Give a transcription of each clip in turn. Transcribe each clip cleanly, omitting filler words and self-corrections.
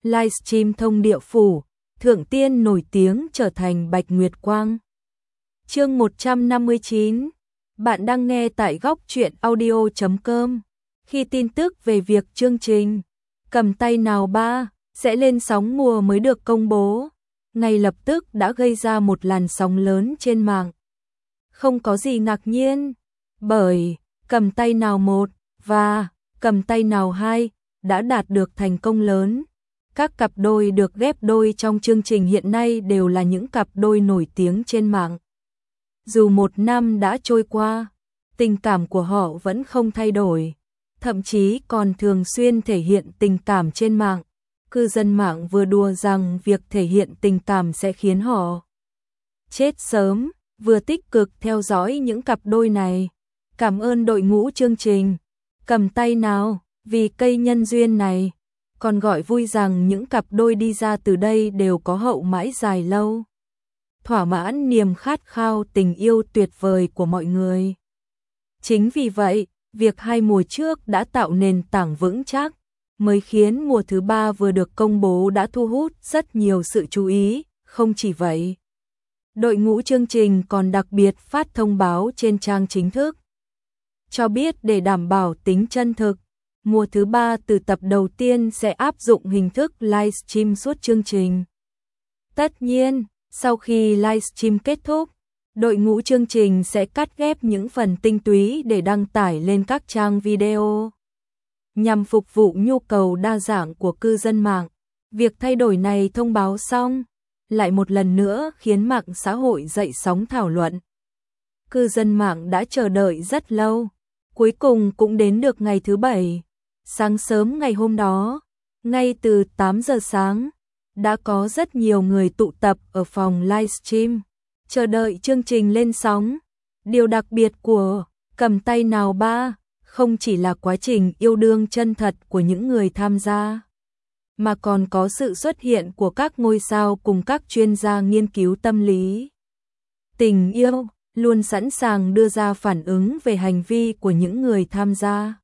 livestream thông địa phủ, thượng tiên nổi tiếng trở thành Bạch Nguyệt Quang. Chương 159. Bạn đang nghe tại góc truyện audio.com. Khi tin tức về việc chương trình Cầm tay nào ba sẽ lên sóng mùa mới được công bố, ngay lập tức đã gây ra một làn sóng lớn trên mạng. Không có gì ngạc nhiên, bởi Cầm tay nào 1 và Cầm tay nào 2 đã đạt được thành công lớn. Các cặp đôi được ghép đôi trong chương trình hiện nay đều là những cặp đôi nổi tiếng trên mạng. Dù 1 năm đã trôi qua, tình cảm của họ vẫn không thay đổi, thậm chí còn thường xuyên thể hiện tình cảm trên mạng. Cư dân mạng vừa đùa rằng việc thể hiện tình cảm sẽ khiến họ chết sớm, vừa tích cực theo dõi những cặp đôi này. Cảm ơn đội ngũ chương trình Cầm tay nào vì cây nhân duyên này, còn gọi vui rằng những cặp đôi đi ra từ đây đều có hậu mãi dài lâu, thỏa mãn niềm khát khao tình yêu tuyệt vời của mọi người. Chính vì vậy, việc 2 mùa trước đã tạo nền tảng vững chắc, mới khiến mùa thứ 3 vừa được công bố đã thu hút rất nhiều sự chú ý. Không chỉ vậy, đội ngũ chương trình còn đặc biệt phát thông báo trên trang chính thức, cho biết để đảm bảo tính chân thực, mùa thứ 3 từ tập đầu tiên sẽ áp dụng hình thức livestream suốt chương trình. Tất nhiên, sau khi livestream kết thúc, đội ngũ chương trình sẽ cắt ghép những phần tinh túy để đăng tải lên các trang video, nhằm phục vụ nhu cầu đa dạng của cư dân mạng. Việc thay đổi này thông báo xong, lại một lần nữa khiến mạng xã hội dậy sóng thảo luận. Cư dân mạng đã chờ đợi rất lâu, cuối cùng cũng đến được ngày thứ 7. Sáng sớm ngày hôm đó, ngay từ 8 giờ sáng, đã có rất nhiều người tụ tập ở phòng livestream, chờ đợi chương trình lên sóng. Điều đặc biệt của Cầm tay nào ba không chỉ là quá trình yêu đương chân thật của những người tham gia, mà còn có sự xuất hiện của các ngôi sao cùng các chuyên gia nghiên cứu tâm lý tình yêu, luôn sẵn sàng đưa ra phản ứng về hành vi của những người tham gia.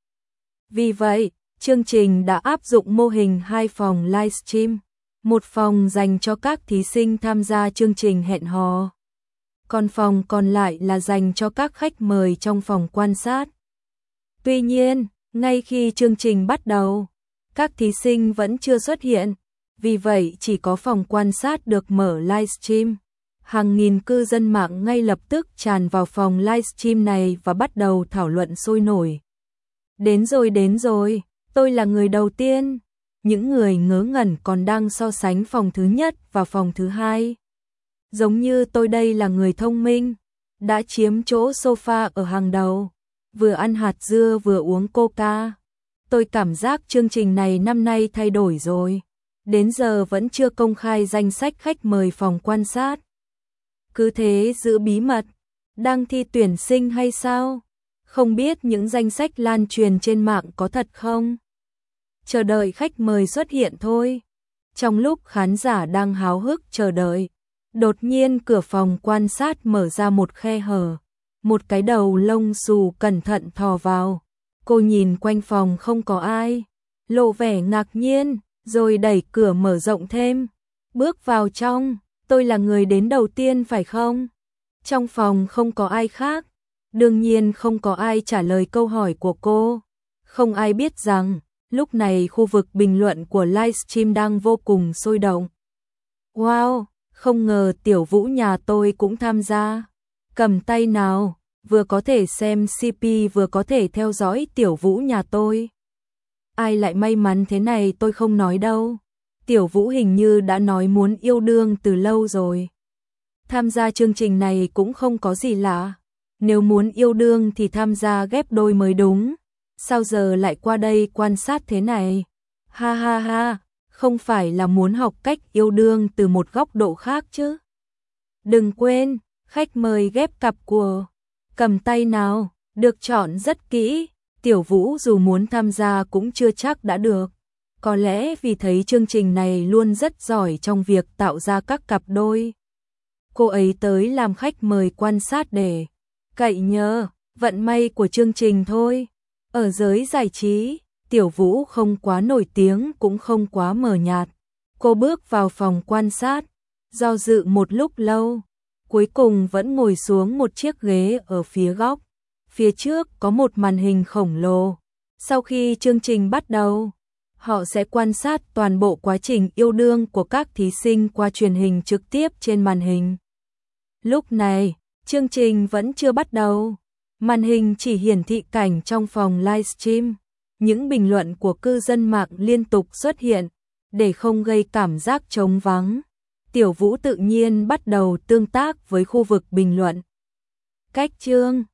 Vì vậy, chương trình đã áp dụng mô hình 2 phòng livestream, một phòng dành cho các thí sinh tham gia chương trình hẹn hò, còn phòng còn lại là dành cho các khách mời trong phòng quan sát. Tuy nhiên, ngay khi chương trình bắt đầu, các thí sinh vẫn chưa xuất hiện, vì vậy chỉ có phòng quan sát được mở livestream. Hàng nghìn cư dân mạng ngay lập tức tràn vào phòng livestream này và bắt đầu thảo luận sôi nổi. Đến rồi, tôi là người đầu tiên. Những người ngớ ngẩn còn đang so sánh phòng thứ nhất và phòng thứ 2. Giống như tôi đây là người thông minh, đã chiếm chỗ sofa ở hàng đầu, vừa ăn hạt dưa vừa uống coca. Tôi cảm giác chương trình này năm nay thay đổi rồi. Đến giờ vẫn chưa công khai danh sách khách mời phòng quan sát. Cứ thế giữ bí mật, đang thi tuyển sinh hay sao? Không biết những danh sách lan truyền trên mạng có thật không? Chờ đợi khách mời xuất hiện thôi. Trong lúc khán giả đang háo hức chờ đợi, đột nhiên cửa phòng quan sát mở ra một khe hở. Một cái đầu lông xù cẩn thận thò vào. Cô nhìn quanh phòng không có ai, lộ vẻ ngạc nhiên, rồi đẩy cửa mở rộng thêm. Bước vào trong, tôi là người đến đầu tiên phải không? Trong phòng không có ai khác. Đương nhiên không có ai trả lời câu hỏi của cô. Không ai biết rằng, lúc này khu vực bình luận của livestream đang vô cùng sôi động. Wow, không ngờ Tiểu Vũ nhà tôi cũng tham gia. Cầm tay nào, vừa có thể xem CP vừa có thể theo dõi Tiểu Vũ nhà tôi. Ai lại may mắn thế này tôi không nói đâu. Tiểu Vũ hình như đã nói muốn yêu đương từ lâu rồi. Tham gia chương trình này cũng không có gì lạ. Nếu muốn yêu đương thì tham gia ghép đôi mới đúng. Sao giờ lại qua đây quan sát thế này? Ha ha ha, không phải là muốn học cách yêu đương từ một góc độ khác chứ? Đừng quên, khách mời ghép cặp của Cầm tay nào được chọn rất kỹ. Tiểu Vũ dù muốn tham gia cũng chưa chắc đã được. Có lẽ vì thấy chương trình này luôn rất giỏi trong việc tạo ra các cặp đôi. Cô ấy tới làm khách mời quan sát để cậy nhờ vận may của chương trình thôi. Ở giới giải trí, Tiểu Vũ không quá nổi tiếng cũng không quá mờ nhạt, Cô bước vào phòng quan sát, do dự một lúc lâu, cuối cùng vẫn ngồi xuống một chiếc ghế ở phía góc. Phía trước có một màn hình khổng lồ. Sau khi chương trình bắt đầu, họ sẽ quan sát toàn bộ quá trình yêu đương của các thí sinh qua truyền hình trực tiếp trên màn hình. Lúc này, chương trình vẫn chưa bắt đầu. Màn hình chỉ hiển thị cảnh trong phòng livestream. Những bình luận của cư dân mạng liên tục xuất hiện, để không gây cảm giác trống vắng. Tiểu Vũ tự nhiên bắt đầu tương tác với khu vực bình luận. Cách chương